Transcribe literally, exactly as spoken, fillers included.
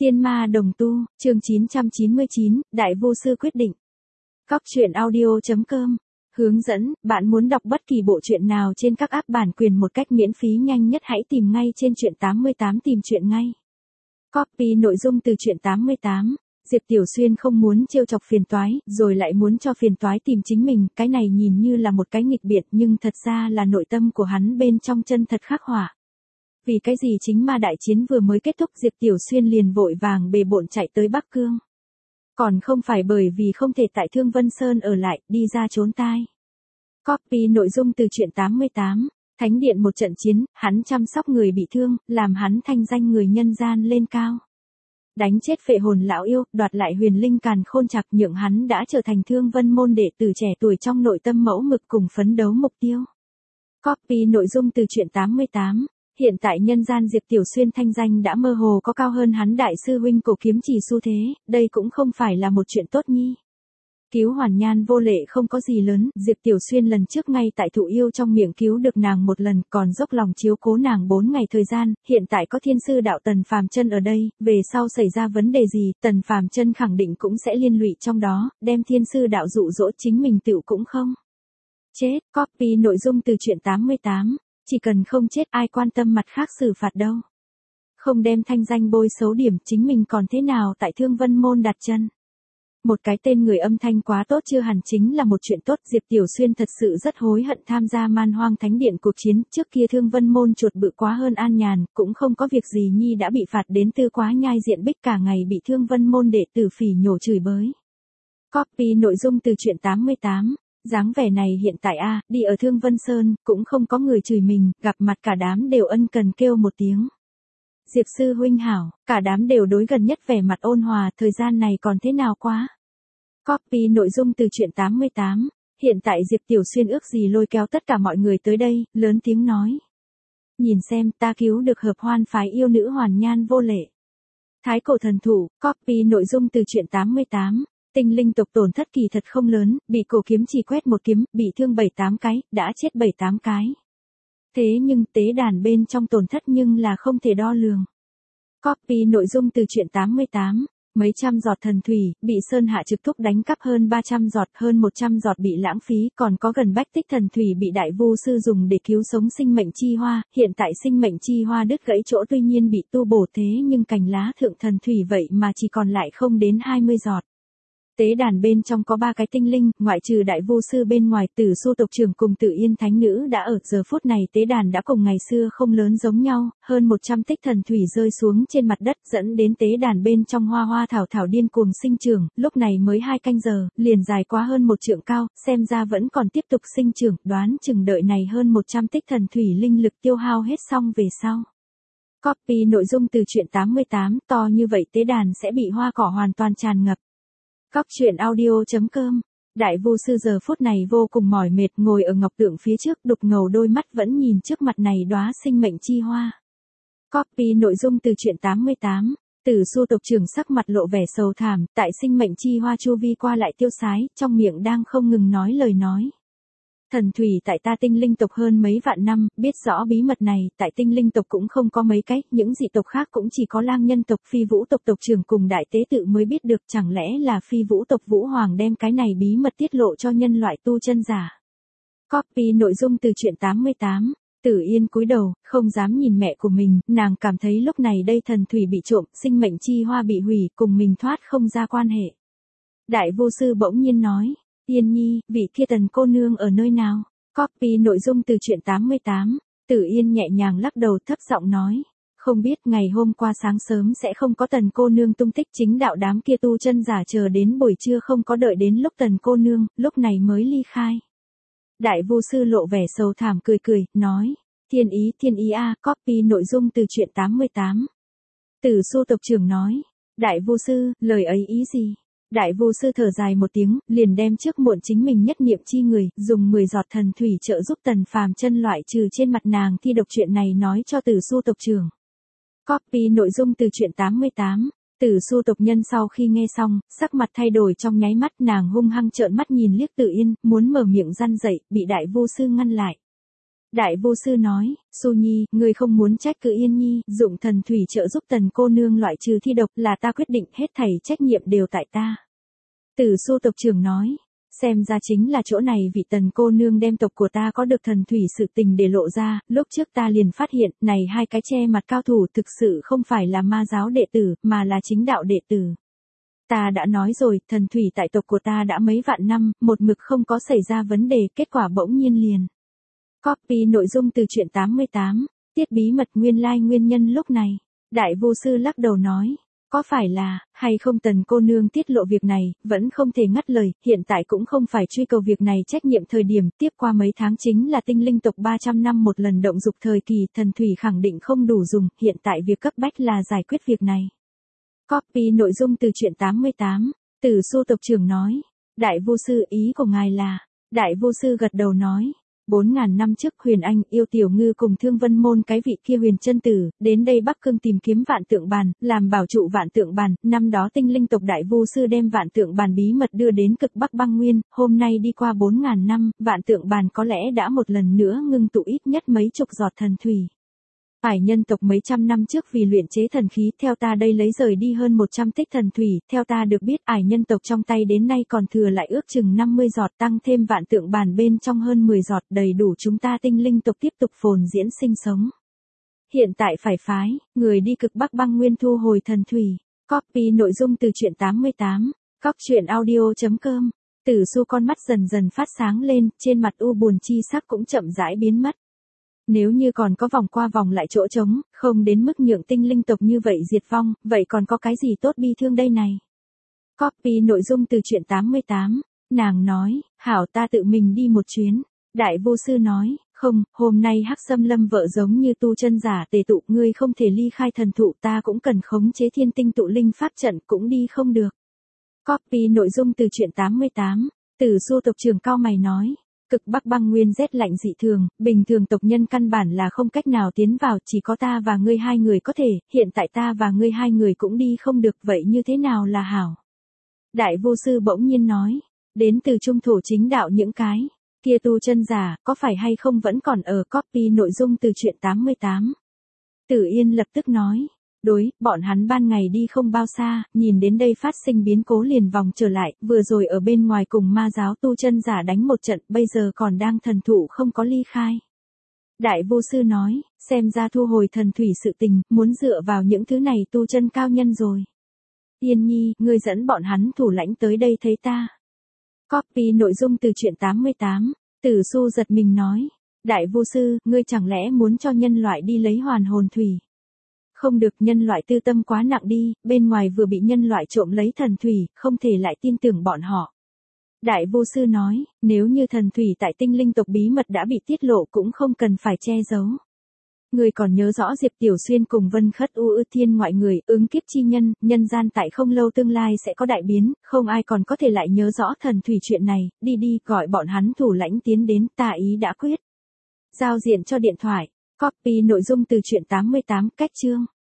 Tiên ma đồng tu, chương chín trăm chín mươi chín, Đại Vô Sư quyết định. Cóc truyện audio chấm com. Hướng dẫn, bạn muốn đọc bất kỳ bộ truyện nào trên các app bản quyền một cách miễn phí nhanh nhất hãy tìm ngay trên truyện tám mươi tám tìm truyện ngay. Copy nội dung từ truyện tám mươi tám. Diệp Tiểu Xuyên không muốn trêu chọc phiền toái, rồi lại muốn cho phiền toái tìm chính mình, cái này nhìn như là một cái nghịch biệt nhưng thật ra là nội tâm của hắn bên trong chân thật khắc họa. Vì cái gì chính ma đại chiến vừa mới kết thúc Diệp Tiểu Xuyên liền vội vàng bề bộn chạy tới Bắc Cương. Còn không phải bởi vì không thể tại Thương Vân Sơn ở lại, đi ra trốn tai. Copy nội dung từ truyện tám mươi tám. Thánh điện một trận chiến, hắn chăm sóc người bị thương, làm hắn thanh danh người nhân gian lên cao. Đánh chết phệ hồn lão yêu, đoạt lại huyền linh càn khôn chạc nhượng hắn đã trở thành Thương Vân môn đệ tử trẻ tuổi trong nội tâm mẫu mực cùng phấn đấu mục tiêu. Copy nội dung từ truyện tám mươi tám. Hiện tại nhân gian Diệp Tiểu Xuyên thanh danh đã mơ hồ có cao hơn hắn đại sư huynh cổ kiếm chỉ xu thế, đây cũng không phải là một chuyện tốt nhi. Cứu Hoàn Nhan vô lệ không có gì lớn, Diệp Tiểu Xuyên lần trước ngay tại thụ yêu trong miệng cứu được nàng một lần, còn dốc lòng chiếu cố nàng bốn ngày thời gian, hiện tại có thiên sư đạo Tần Phàm Chân ở đây, về sau xảy ra vấn đề gì, Tần Phàm Chân khẳng định cũng sẽ liên lụy trong đó, đem thiên sư đạo dụ dỗ chính mình tựu cũng không. Chết, copy nội dung từ truyện tám mươi tám. Chỉ cần không chết ai quan tâm mặt khác xử phạt đâu. Không đem thanh danh bôi xấu điểm chính mình còn thế nào tại Thương Vân môn đặt chân. Một cái tên người âm thanh quá tốt chưa hẳn chính là một chuyện tốt. Diệp Tiểu Xuyên thật sự rất hối hận tham gia Man Hoang Thánh Điện cuộc chiến. Trước kia Thương Vân môn chuột bự quá hơn an nhàn, cũng không có việc gì nhi đã bị phạt đến tư quá nhai diện bích cả ngày bị Thương Vân môn đệ tử phỉ nhổ chửi bới. Copy nội dung từ truyện tám mươi tám. Dáng vẻ này hiện tại a, à, đi ở Thương Vân Sơn, cũng không có người chửi mình, gặp mặt cả đám đều ân cần kêu một tiếng. Diệp sư huynh hảo, cả đám đều đối gần nhất vẻ mặt ôn hòa, thời gian này còn thế nào quá. Copy nội dung từ truyện tám mươi tám. Hiện tại Diệp Tiểu Xuyên ước gì lôi kéo tất cả mọi người tới đây, lớn tiếng nói. Nhìn xem ta cứu được hợp hoan phái yêu nữ Hoàn Nhan vô lệ. Thái cổ thần thủ, copy nội dung từ truyện tám mươi tám. Tinh linh tộc tổn thất kỳ thật không lớn, bị cổ kiếm chỉ quét một kiếm, bị thương bảy tám cái, đã chết bảy tám cái. Thế nhưng tế đàn bên trong tổn thất nhưng là không thể đo lường. Copy nội dung từ truyện tám mươi tám. Mấy trăm giọt thần thủy, bị Sơn Hạ trực thúc đánh cắp hơn ba trăm giọt, hơn một trăm giọt bị lãng phí, còn có gần bách tích thần thủy bị Đại Vô Sư dùng để cứu sống sinh mệnh chi hoa, hiện tại sinh mệnh chi hoa đứt gãy chỗ tuy nhiên bị tu bổ thế nhưng cành lá thượng thần thủy vậy mà chỉ còn lại không đến hai mươi giọt. Tế đàn bên trong có ba cái tinh linh, ngoại trừ Đại Vô Sư bên ngoài, Tử Su tộc trưởng cùng Tử Yên thánh nữ đã ở giờ phút này tế đàn đã cùng ngày xưa không lớn giống nhau, hơn một trăm tích thần thủy rơi xuống trên mặt đất dẫn đến tế đàn bên trong hoa hoa thảo thảo điên cuồng sinh trưởng, lúc này mới hai canh giờ, liền dài quá hơn một trượng cao, xem ra vẫn còn tiếp tục sinh trưởng, đoán chừng đợi này hơn một trăm tích thần thủy linh lực tiêu hao hết xong về sau. Copy nội dung từ truyện tám mươi tám, to như vậy tế đàn sẽ bị hoa cỏ hoàn toàn tràn ngập. Cóc truyện audio chấm com. Đại Vô Sư giờ phút này vô cùng mỏi mệt ngồi ở ngọc tượng phía trước đục ngầu đôi mắt vẫn nhìn trước mặt này đóa sinh mệnh chi hoa. Copy nội dung từ truyện tám mươi tám. Tử Su tộc trưởng sắc mặt lộ vẻ sầu thảm, tại sinh mệnh chi hoa chu vi qua lại tiêu sái, trong miệng đang không ngừng nói lời nói. Thần thủy tại ta tinh linh tộc hơn mấy vạn năm, biết rõ bí mật này, tại tinh linh tộc cũng không có mấy cái, những dị tộc khác cũng chỉ có lang nhân tộc phi vũ tộc tộc trưởng cùng đại tế tự mới biết được, chẳng lẽ là phi vũ tộc Vũ Hoàng đem cái này bí mật tiết lộ cho nhân loại tu chân giả. Copy nội dung từ truyện tám mươi tám. Tử Yên cúi đầu, không dám nhìn mẹ của mình, nàng cảm thấy lúc này đây thần thủy bị trộm, sinh mệnh chi hoa bị hủy, cùng mình thoát không ra quan hệ. Đại Vô Sư bỗng nhiên nói. Yên nhi, vị kia Tần cô nương ở nơi nào? Copy nội dung từ truyện tám mươi tám. Tử Yên nhẹ nhàng lắc đầu thấp giọng nói. Không biết ngày hôm qua sáng sớm sẽ không có Tần cô nương tung tích, chính đạo đám kia tu chân giả chờ đến buổi trưa không có đợi đến lúc Tần cô nương, lúc này mới ly khai. Đại Vô Sư lộ vẻ sầu thảm cười cười, nói. Thiên ý thiên ý a, copy nội dung từ truyện tám mươi tám. Tử Su tộc trưởng nói. Đại Vô Sư, lời ấy ý gì? Đại Vô Sư thở dài một tiếng, liền đem trước muộn chính mình nhất niệm chi người, dùng mười giọt thần thủy trợ giúp Tần Phàm Chân loại trừ trên mặt nàng thi độc chuyện này nói cho Tử Su tộc trưởng. Copy nội dung từ truyện tám mươi tám. Tử Su tộc nhân sau khi nghe xong, sắc mặt thay đổi trong nháy mắt, nàng hung hăng trợn mắt nhìn liếc Tử Yên, muốn mở miệng răn dậy, bị Đại Vô Sư ngăn lại. Đại vô sư nói, Su Nhi, ngươi không muốn trách cứ Yên Nhi, dụng thần thủy trợ giúp Tần cô nương loại trừ thi độc là ta quyết định, hết thảy trách nhiệm đều tại ta. Tử Su tộc trưởng nói, xem ra chính là chỗ này vị Tần cô nương đem tộc của ta có được thần thủy sự tình để lộ ra, lúc trước ta liền phát hiện, này hai cái che mặt cao thủ thực sự không phải là ma giáo đệ tử, mà là chính đạo đệ tử. Ta đã nói rồi, thần thủy tại tộc của ta đã mấy vạn năm, một mực không có xảy ra vấn đề, kết quả bỗng nhiên liền. Copy nội dung từ truyện tám mươi tám, tiết bí mật nguyên lai like nguyên nhân lúc này. Đại vô sư lắc đầu nói, có phải là, hay không Tần cô nương tiết lộ việc này, vẫn không thể ngắt lời, hiện tại cũng không phải truy cầu việc này trách nhiệm thời điểm, tiếp qua mấy tháng chính là tinh linh tộc ba trăm năm một lần động dục thời kỳ, thần thủy khẳng định không đủ dùng, hiện tại việc cấp bách là giải quyết việc này. Copy nội dung từ truyện tám mươi tám, Tử Su tộc trưởng nói, đại vô sư ý của ngài là, đại vô sư gật đầu nói, bốn ngàn năm trước Huyền Anh yêu tiểu ngư cùng Thương Vân môn cái vị kia huyền chân tử, đến đây Bắc Cương tìm kiếm vạn tượng bàn, làm bảo trụ vạn tượng bàn, năm đó tinh linh tộc đại vô sư đem vạn tượng bàn bí mật đưa đến cực Bắc băng nguyên, hôm nay đi qua bốn ngàn năm, vạn tượng bàn có lẽ đã một lần nữa ngưng tụ ít nhất mấy chục giọt thần thủy. Ải nhân tộc mấy trăm năm trước vì luyện chế thần khí, theo ta đây lấy rời đi hơn một trăm tích thần thủy, theo ta được biết ải nhân tộc trong tay đến nay còn thừa lại ước chừng năm mươi giọt, tăng thêm vạn tượng bàn bên trong hơn mười giọt, đầy đủ chúng ta tinh linh tộc tiếp tục phồn diễn sinh sống. Hiện tại phải phái người đi cực Bắc băng nguyên thu hồi thần thủy. Copy nội dung từ truyện tám mươi tám, cóc truyện audio chấm com. Tử Su con mắt dần dần phát sáng lên, trên mặt u buồn chi sắc cũng chậm rãi biến mất. Nếu như còn có vòng qua vòng lại chỗ trống, không đến mức nhượng tinh linh tộc như vậy diệt vong, vậy còn có cái gì tốt bi thương đây này? Copy nội dung từ truyện tám mươi tám, nàng nói, hảo ta tự mình đi một chuyến. Đại vô sư nói, không, hôm nay Hắc Xâm Lâm vợ giống như tu chân giả tề tụ, ngươi không thể ly khai thần thụ, ta cũng cần khống chế thiên tinh tụ linh pháp trận, cũng đi không được. Copy nội dung từ truyện tám mươi tám, Tử Su tộc trưởng cao mày nói. Cực Bắc băng nguyên rét lạnh dị thường, bình thường tộc nhân căn bản là không cách nào tiến vào, chỉ có ta và ngươi hai người có thể, hiện tại ta và ngươi hai người cũng đi không được, vậy như thế nào là hảo? Đại vô sư bỗng nhiên nói, đến từ trung thổ chính đạo những cái kia tu chân giả, có phải hay không vẫn còn ở. Copy nội dung từ truyện tám mươi tám. Tử Yên lập tức nói, đối, bọn hắn ban ngày đi không bao xa, nhìn đến đây phát sinh biến cố liền vòng trở lại, vừa rồi ở bên ngoài cùng ma giáo tu chân giả đánh một trận, bây giờ còn đang thần thụ không có ly khai. Đại vô sư nói, xem ra thu hồi thần thủy sự tình, muốn dựa vào những thứ này tu chân cao nhân rồi. Yên Nhi, ngươi dẫn bọn hắn thủ lãnh tới đây thấy ta. Copy nội dung từ truyện tám mươi tám, Tử Su giật mình nói, đại vô sư, ngươi chẳng lẽ muốn cho nhân loại đi lấy hoàn hồn thủy? Không được, nhân loại tư tâm quá nặng đi, bên ngoài vừa bị nhân loại trộm lấy thần thủy, không thể lại tin tưởng bọn họ. Đại vô sư nói, nếu như thần thủy tại tinh linh tộc bí mật đã bị tiết lộ cũng không cần phải che giấu. Người còn nhớ rõ Diệp Tiểu Xuyên cùng Vân Khất U Ư Thiên ngoại người, ứng kiếp chi nhân, nhân gian tại không lâu tương lai sẽ có đại biến, không ai còn có thể lại nhớ rõ thần thủy chuyện này, đi đi, gọi bọn hắn thủ lãnh tiến đến, ta ý đã quyết. Giao diện cho điện thoại, copy nội dung từ truyện tám mươi tám, cách chương.